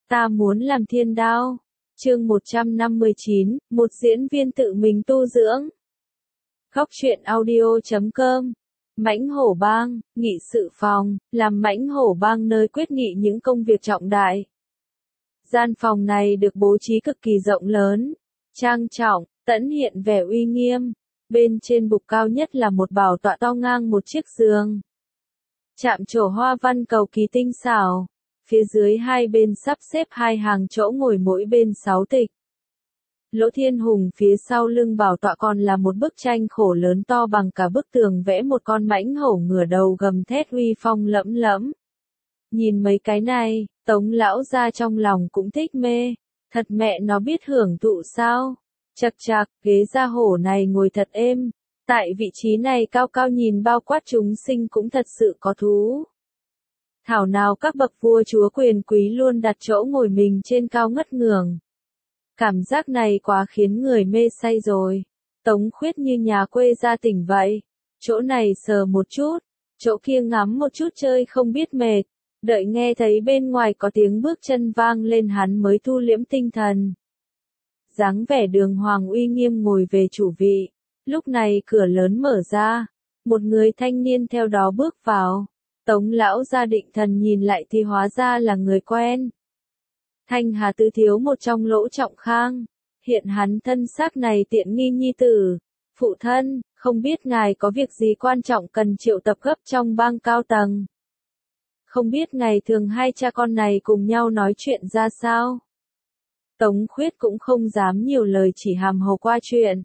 Ta muốn làm thiên đao. Chương 159, một diễn viên tự mình tu dưỡng. Góc truyện audio.com. Mãnh hổ bang, nghị sự phòng, làm mãnh hổ bang nơi quyết nghị những công việc trọng đại. Gian phòng này được bố trí cực kỳ rộng lớn, trang trọng, tẫn hiện vẻ uy nghiêm. Bên trên bục cao nhất là một bảo tọa to ngang một chiếc giường. Chạm trổ hoa văn cầu kỳ tinh xảo. Phía dưới hai bên sắp xếp hai hàng chỗ ngồi mỗi bên 6 tịch. Lỗ Thiên Hùng phía sau lưng bảo tọa còn là một bức tranh khổ lớn to bằng cả bức tường vẽ một con mãnh hổ ngửa đầu gầm thét uy phong lẫm lẫm. Nhìn mấy cái này, Tống lão gia trong lòng cũng thích mê. Thật mẹ nó biết hưởng thụ sao? Chậc chạc, ghế da hổ này ngồi thật êm. Tại vị trí này cao cao nhìn bao quát chúng sinh cũng thật sự có thú. Thảo nào các bậc vua chúa quyền quý luôn đặt chỗ ngồi mình trên cao ngất ngường. Cảm giác này quá khiến người mê say rồi. Tống Khuyết như nhà quê ra tỉnh vậy. Chỗ này sờ một chút, chỗ kia ngắm một chút chơi không biết mệt. Đợi nghe thấy bên ngoài có tiếng bước chân vang lên hắn mới thu liễm tinh thần. Dáng vẻ đường hoàng uy nghiêm ngồi về chủ vị. Lúc này cửa lớn mở ra. Một người thanh niên theo đó bước vào. Tống lão gia định thần nhìn lại thì hóa ra là người quen. Thanh Hà tứ thiếu một trong Lỗ Trọng Khang. Hiện hắn thân xác này tiện nghi nhi tử. Phụ thân, không biết ngài có việc gì quan trọng cần triệu tập gấp trong bang cao tầng. Không biết ngày thường hai cha con này cùng nhau nói chuyện ra sao. Tống Khuyết cũng không dám nhiều lời chỉ hàm hồ qua chuyện.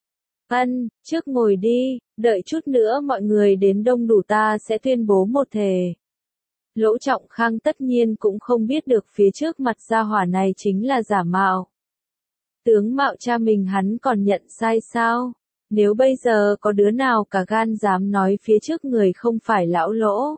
Ân, trước ngồi đi, đợi chút nữa mọi người đến đông đủ ta sẽ tuyên bố một thề. Lỗ Trọng Khang tất nhiên cũng không biết được phía trước mặt gia hỏa này chính là giả mạo. Tướng mạo cha mình hắn còn nhận sai sao? Nếu bây giờ có đứa nào cả gan dám nói phía trước người không phải lão Lỗ.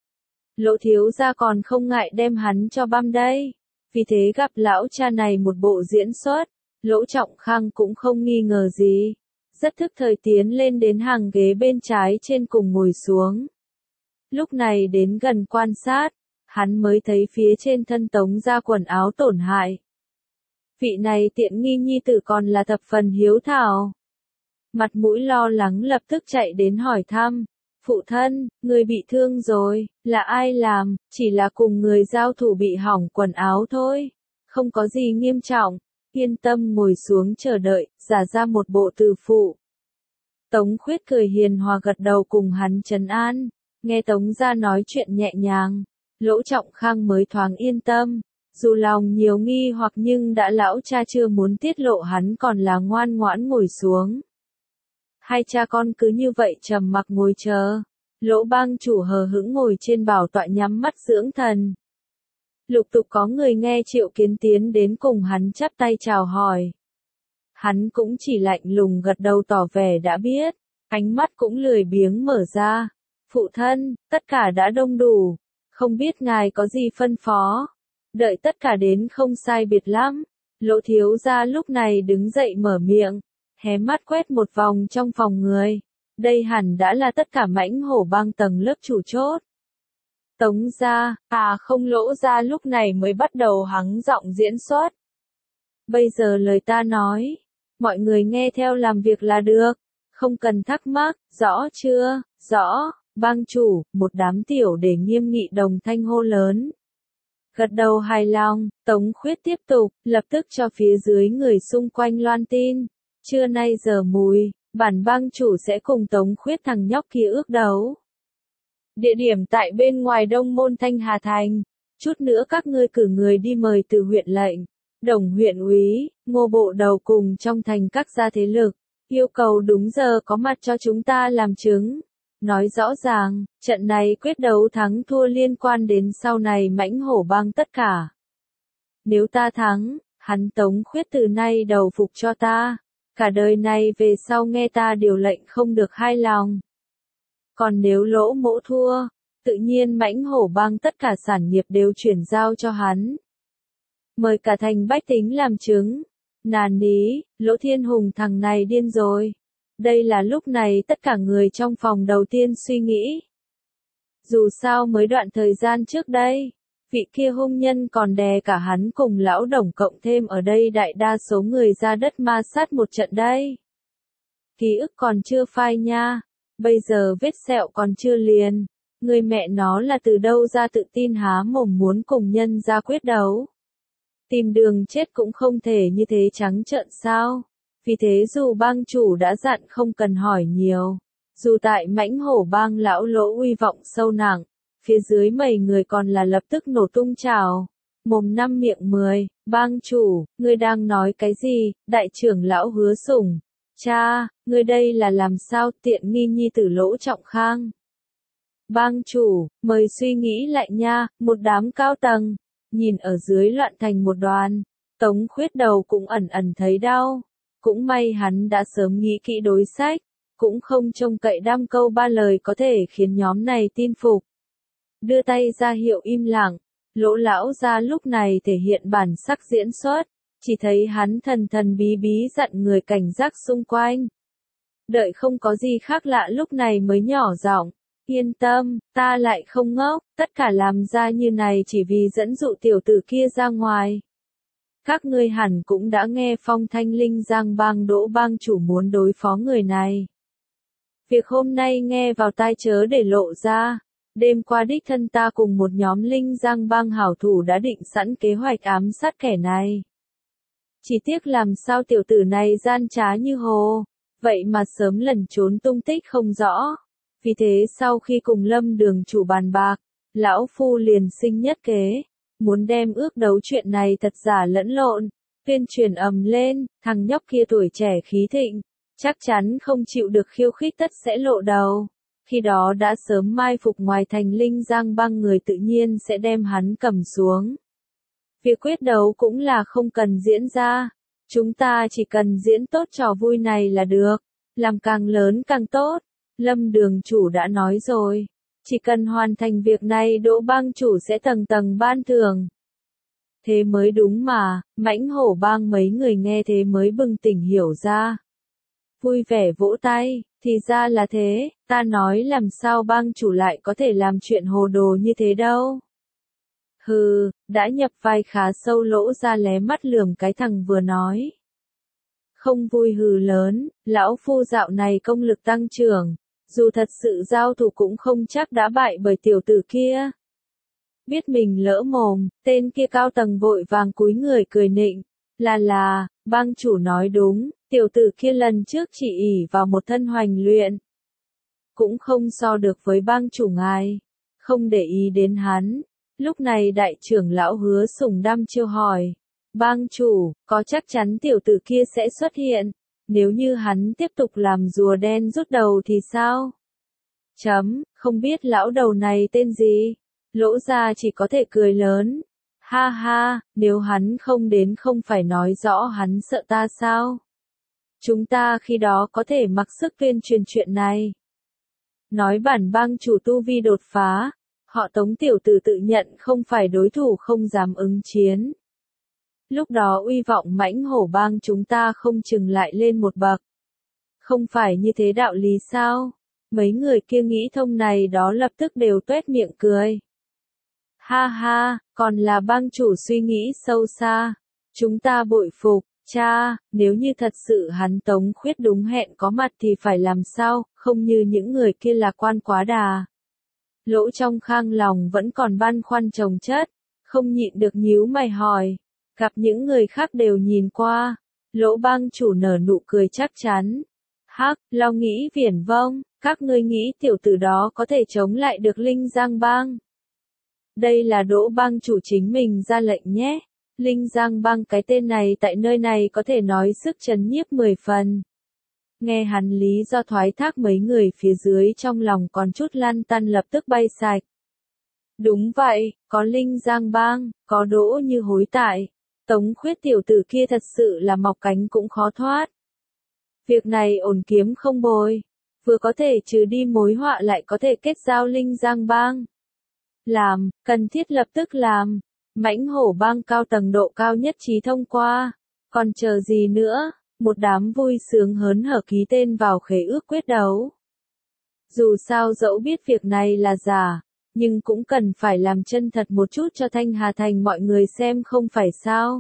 Lỗ thiếu gia còn không ngại đem hắn cho băm đây. Vì thế gặp lão cha này một bộ diễn xuất, Lỗ Trọng Khang cũng không nghi ngờ gì. Rất thức thời tiến lên đến hàng ghế bên trái trên cùng ngồi xuống. Lúc này đến gần quan sát, hắn mới thấy phía trên thân Tống gia quần áo tổn hại. Vị này tiện nghi nhi tử còn là thập phần hiếu thảo. Mặt mũi lo lắng lập tức chạy đến hỏi thăm. Phụ thân, người bị thương rồi, là ai làm, chỉ là cùng người giao thủ bị hỏng quần áo thôi. Không có gì nghiêm trọng. Yên tâm ngồi xuống chờ đợi, giả ra một bộ từ phụ. Tống Khuyết cười hiền hòa gật đầu cùng hắn trấn an. Nghe Tống gia nói chuyện nhẹ nhàng, Lỗ Trọng Khang mới thoáng yên tâm. Dù lòng nhiều nghi hoặc nhưng đã lão cha chưa muốn tiết lộ hắn còn là ngoan ngoãn ngồi xuống. Hai cha con cứ như vậy trầm mặc ngồi chờ. Lỗ bang chủ hờ hững ngồi trên bảo tọa nhắm mắt dưỡng thần. Lục tục có người nghe Triệu Kiến tiến đến cùng hắn chắp tay chào hỏi. Hắn cũng chỉ lạnh lùng gật đầu tỏ vẻ đã biết, ánh mắt cũng lười biếng mở ra. Phụ thân, tất cả đã đông đủ, không biết ngài có gì phân phó. Đợi tất cả đến không sai biệt lắm. Lỗ thiếu gia lúc này đứng dậy mở miệng, hé mắt quét một vòng trong phòng người. Đây hẳn đã là tất cả mãnh hổ bang tầng lớp chủ chốt. Tống gia, không Lỗ gia lúc này mới bắt đầu hắng giọng diễn xuất. Bây giờ lời ta nói, mọi người nghe theo làm việc là được, không cần thắc mắc, rõ chưa, rõ, bang chủ, một đám tiểu để nghiêm nghị đồng thanh hô lớn. Gật đầu hài lòng, Tống Khuyết tiếp tục, lập tức cho phía dưới người xung quanh loan tin. Trưa nay giờ mùi, bản bang chủ sẽ cùng Tống Khuyết thằng nhóc kia ước đấu. Địa điểm tại bên ngoài Đông Môn Thanh Hà Thành. Chút nữa các ngươi cử người đi mời từ huyện lệnh, Đồng huyện úy, Ngô bộ đầu cùng trong thành các gia thế lực. Yêu cầu đúng giờ có mặt cho chúng ta làm chứng. Nói rõ ràng, trận này quyết đấu thắng thua liên quan đến sau này mãnh hổ bang tất cả. Nếu ta thắng, hắn Tống Khuyết từ nay đầu phục cho ta. Cả đời này về sau nghe ta điều lệnh không được hai lòng. Còn nếu Lỗ mỗ thua, tự nhiên mãnh hổ bang tất cả sản nghiệp đều chuyển giao cho hắn. Mời cả thành bách tính làm chứng. Nàn ní, Lỗ Thiên Hùng thằng này điên rồi. Đây là lúc này tất cả người trong phòng đầu tiên suy nghĩ. Dù sao mới đoạn thời gian trước đây, vị kia hung nhân còn đè cả hắn cùng lão Đồng cộng thêm ở đây đại đa số người ra đất ma sát một trận đây. Ký ức còn chưa phai nha, bây giờ vết sẹo còn chưa liền, người mẹ nó là từ đâu ra tự tin há mồm muốn cùng nhân ra quyết đấu. Tìm đường chết cũng không thể như thế trắng trợn sao, vì thế dù bang chủ đã dặn không cần hỏi nhiều, dù tại mãnh hổ bang lão lỗ uy vọng sâu nặng, phía dưới mầy người còn là lập tức nổ tung trào. Mồm 5 miệng 10, bang chủ, ngươi đang nói cái gì, đại trưởng lão Hứa Sủng. Cha, ngươi đây là làm sao, tiện nghi nhi tử Lỗ Trọng Khang. Bang chủ, mời suy nghĩ lại nha, một đám cao tầng, nhìn ở dưới loạn thành một đoàn, Tống Khuyết đầu cũng ẩn ẩn thấy đau. Cũng may hắn đã sớm nghĩ kỹ đối sách, cũng không trông cậy đăm câu ba lời có thể khiến nhóm này tin phục. Đưa tay ra hiệu im lặng, Lỗ lão gia lúc này thể hiện bản sắc diễn xuất, chỉ thấy hắn thần thần bí bí dặn người cảnh giác xung quanh. Đợi không có gì khác lạ lúc này mới nhỏ giọng, yên tâm, ta lại không ngốc, tất cả làm ra như này chỉ vì dẫn dụ tiểu tử kia ra ngoài. Các ngươi hẳn cũng đã nghe phong thanh Linh Giang bang Đỗ bang chủ muốn đối phó người này. Việc hôm nay nghe vào tai chớ để lộ ra. Đêm qua đích thân ta cùng một nhóm Linh Giang bang hảo thủ đã định sẵn kế hoạch ám sát kẻ này. Chỉ tiếc làm sao tiểu tử này gian trá như hồ, vậy mà sớm lẩn trốn tung tích không rõ. Vì thế sau khi cùng Lâm Đường chủ bàn bạc, lão phu liền sinh nhất kế, muốn đem ước đấu chuyện này thật giả lẫn lộn, tuyên truyền ầm lên, thằng nhóc kia tuổi trẻ khí thịnh, chắc chắn không chịu được khiêu khích tất sẽ lộ đầu. Khi đó đã sớm mai phục ngoài thành Linh Giang bang người tự nhiên sẽ đem hắn cầm xuống. Việc quyết đấu cũng là không cần diễn ra, chúng ta chỉ cần diễn tốt trò vui này là được, làm càng lớn càng tốt. Lâm Đường chủ đã nói rồi, chỉ cần hoàn thành việc này Đỗ bang chủ sẽ tầng tầng ban thưởng. Thế mới đúng mà, mãnh hổ bang mấy người nghe thế mới bừng tỉnh hiểu ra. Vui vẻ vỗ tay, thì ra là thế, ta nói làm sao bang chủ lại có thể làm chuyện hồ đồ như thế đâu. Hừ, đã nhập vai khá sâu Lỗ ra lé mắt lườm cái thằng vừa nói. Không vui hừ lớn, lão phu dạo này công lực tăng trưởng, dù thật sự giao thủ cũng không chắc đã bại bởi tiểu tử kia. Biết mình lỡ mồm, tên kia cao tầng vội vàng cúi người cười nịnh, là, bang chủ nói đúng, tiểu tử kia lần trước chỉ ỷ vào một thân hoành luyện. Cũng không so được với bang chủ ngài, không để ý đến hắn. Lúc này đại trưởng lão Hứa Sủng đăm chiêu hỏi, bang chủ, có chắc chắn tiểu tử kia sẽ xuất hiện, nếu như hắn tiếp tục làm rùa đen rút đầu thì sao? Không biết lão đầu này tên gì? Lỗ gia chỉ có thể cười lớn. Ha ha, nếu hắn không đến không phải nói rõ hắn sợ ta sao? Chúng ta khi đó có thể mặc sức tuyên truyền chuyện này. Nói bản bang chủ tu vi đột phá, họ Tống tiểu tử tự nhận không phải đối thủ không dám ứng chiến. Lúc đó uy vọng mãnh hổ bang chúng ta không chừng lại lên một bậc. Không phải như thế đạo lý sao? Mấy người kia nghĩ thông này đó lập tức đều tuét miệng cười. Ha ha, còn là bang chủ suy nghĩ sâu xa. Chúng ta bội phục, cha, nếu như thật sự hắn Tống Khuyết đúng hẹn có mặt thì phải làm sao, không như những người kia lạc quan quá đà. Lỗ Trong Khang lòng vẫn còn băn khoăn chồng chất, không nhịn được nhíu mày hỏi. Gặp những người khác đều nhìn qua, Lỗ bang chủ nở nụ cười chắc chắn. Hắc, lo nghĩ viển vông, các ngươi nghĩ tiểu tử đó có thể chống lại được Linh Giang bang. Đây là Đỗ bang chủ chính mình ra lệnh nhé. Linh Giang bang cái tên này tại nơi này có thể nói sức trấn nhiếp 10 phần. Nghe hắn lý do thoái thác mấy người phía dưới trong lòng còn chút lăn tăn lập tức bay sạch. Đúng vậy, có Linh Giang bang, có Đỗ như hối tại. Tống Khuyết tiểu tử kia thật sự là mọc cánh cũng khó thoát. Việc này ổn kiếm không bồi. Vừa có thể trừ đi mối họa lại có thể kết giao Linh Giang bang. Làm, cần thiết lập tức làm. Mãnh hổ bang cao tầng độ cao nhất trí thông qua. Còn chờ gì nữa, một đám vui sướng hớn hở ký tên vào khế ước quyết đấu. Dù sao dẫu biết việc này là giả, Nhưng cũng cần phải làm chân thật một chút cho Thanh Hà Thành mọi người xem không phải sao.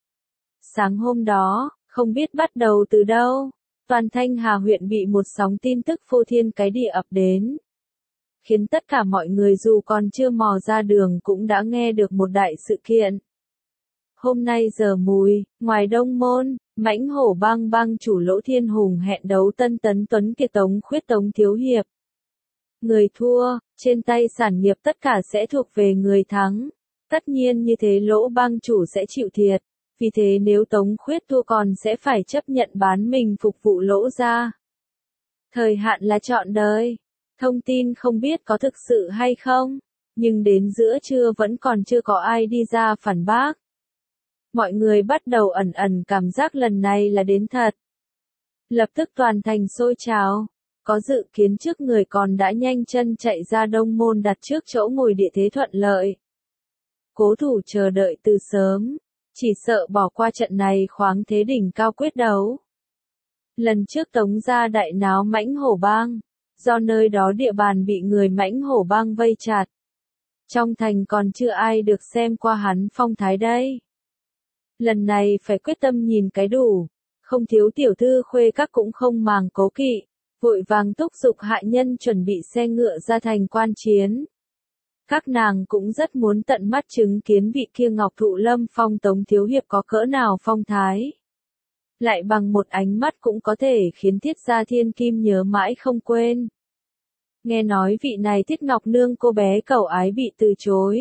Sáng hôm đó, không biết bắt đầu từ đâu, toàn Thanh Hà huyện bị một sóng tin tức phô thiên cái địa ập đến. Khiến tất cả mọi người dù còn chưa mò ra đường cũng đã nghe được một đại sự kiện. Hôm nay giờ mùi, ngoài Đông Môn, Mãnh Hổ Bang bang chủ Lỗ Thiên Hùng hẹn đấu Tân Tấn Tuấn Kiệt Tống Khuyết Tống Thiếu Hiệp. Người thua, trên tay sản nghiệp tất cả sẽ thuộc về người thắng. Tất nhiên như thế Lỗ bang chủ sẽ chịu thiệt. Vì thế nếu Tống Khuyết thua còn sẽ phải chấp nhận bán mình phục vụ Lỗ gia. Thời hạn là trọn đời. Thông tin không biết có thực sự hay không, nhưng đến giữa trưa vẫn còn chưa có ai đi ra phản bác. Mọi người bắt đầu ẩn ẩn cảm giác lần này là đến thật. Lập tức toàn thành sôi trào. Có dự kiến trước người còn đã nhanh chân chạy ra Đông Môn đặt trước chỗ ngồi địa thế thuận lợi. Cố thủ chờ đợi từ sớm, chỉ sợ bỏ qua trận này khoáng thế đỉnh cao quyết đấu. Lần trước Tống gia đại náo Mãnh Hổ Bang, do nơi đó địa bàn bị người Mãnh Hổ Bang vây chặt. Trong thành còn chưa ai được xem qua hắn phong thái đây. Lần này phải quyết tâm nhìn cái đủ, không thiếu tiểu thư khuê các cũng không màng cố kỵ, vội vàng thúc giục hạ nhân chuẩn bị xe ngựa ra thành quan chiến. Các nàng cũng rất muốn tận mắt chứng kiến vị kia Ngọc Thụ Lâm Phong Tống Thiếu Hiệp có cỡ nào phong thái. Lại bằng một ánh mắt cũng có thể khiến Thiết Gia Thiên Kim nhớ mãi không quên. Nghe nói vị này Thiết Ngọc Nương cô bé cẩu ái bị từ chối.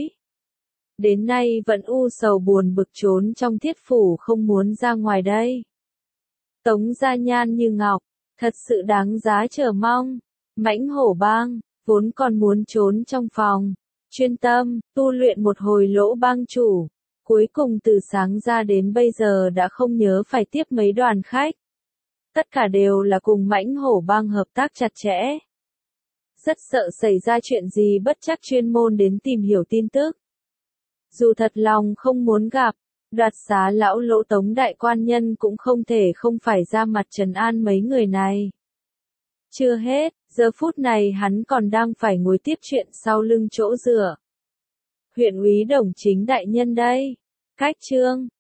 Đến nay vẫn u sầu buồn bực trốn trong thiết phủ không muốn ra ngoài đây. Tống gia nhan như ngọc, thật sự đáng giá chờ mong. Mãnh Hổ Bang, vốn còn muốn trốn trong phòng, chuyên tâm, tu luyện một hồi Lỗ bang chủ. Cuối cùng từ sáng ra đến bây giờ đã không nhớ phải tiếp mấy đoàn khách. Tất cả đều là cùng Mãnh Hổ Bang hợp tác chặt chẽ. Rất sợ xảy ra chuyện gì bất trắc chuyên môn đến tìm hiểu tin tức. Dù thật lòng không muốn gặp, đoạt xá lão Lỗ Tống đại quan nhân cũng không thể không phải ra mặt trấn an mấy người này. Chưa hết, giờ phút này hắn còn đang phải ngồi tiếp chuyện sau lưng chỗ dựa. Huyện úy Đồng Chính đại nhân đây. Cách chương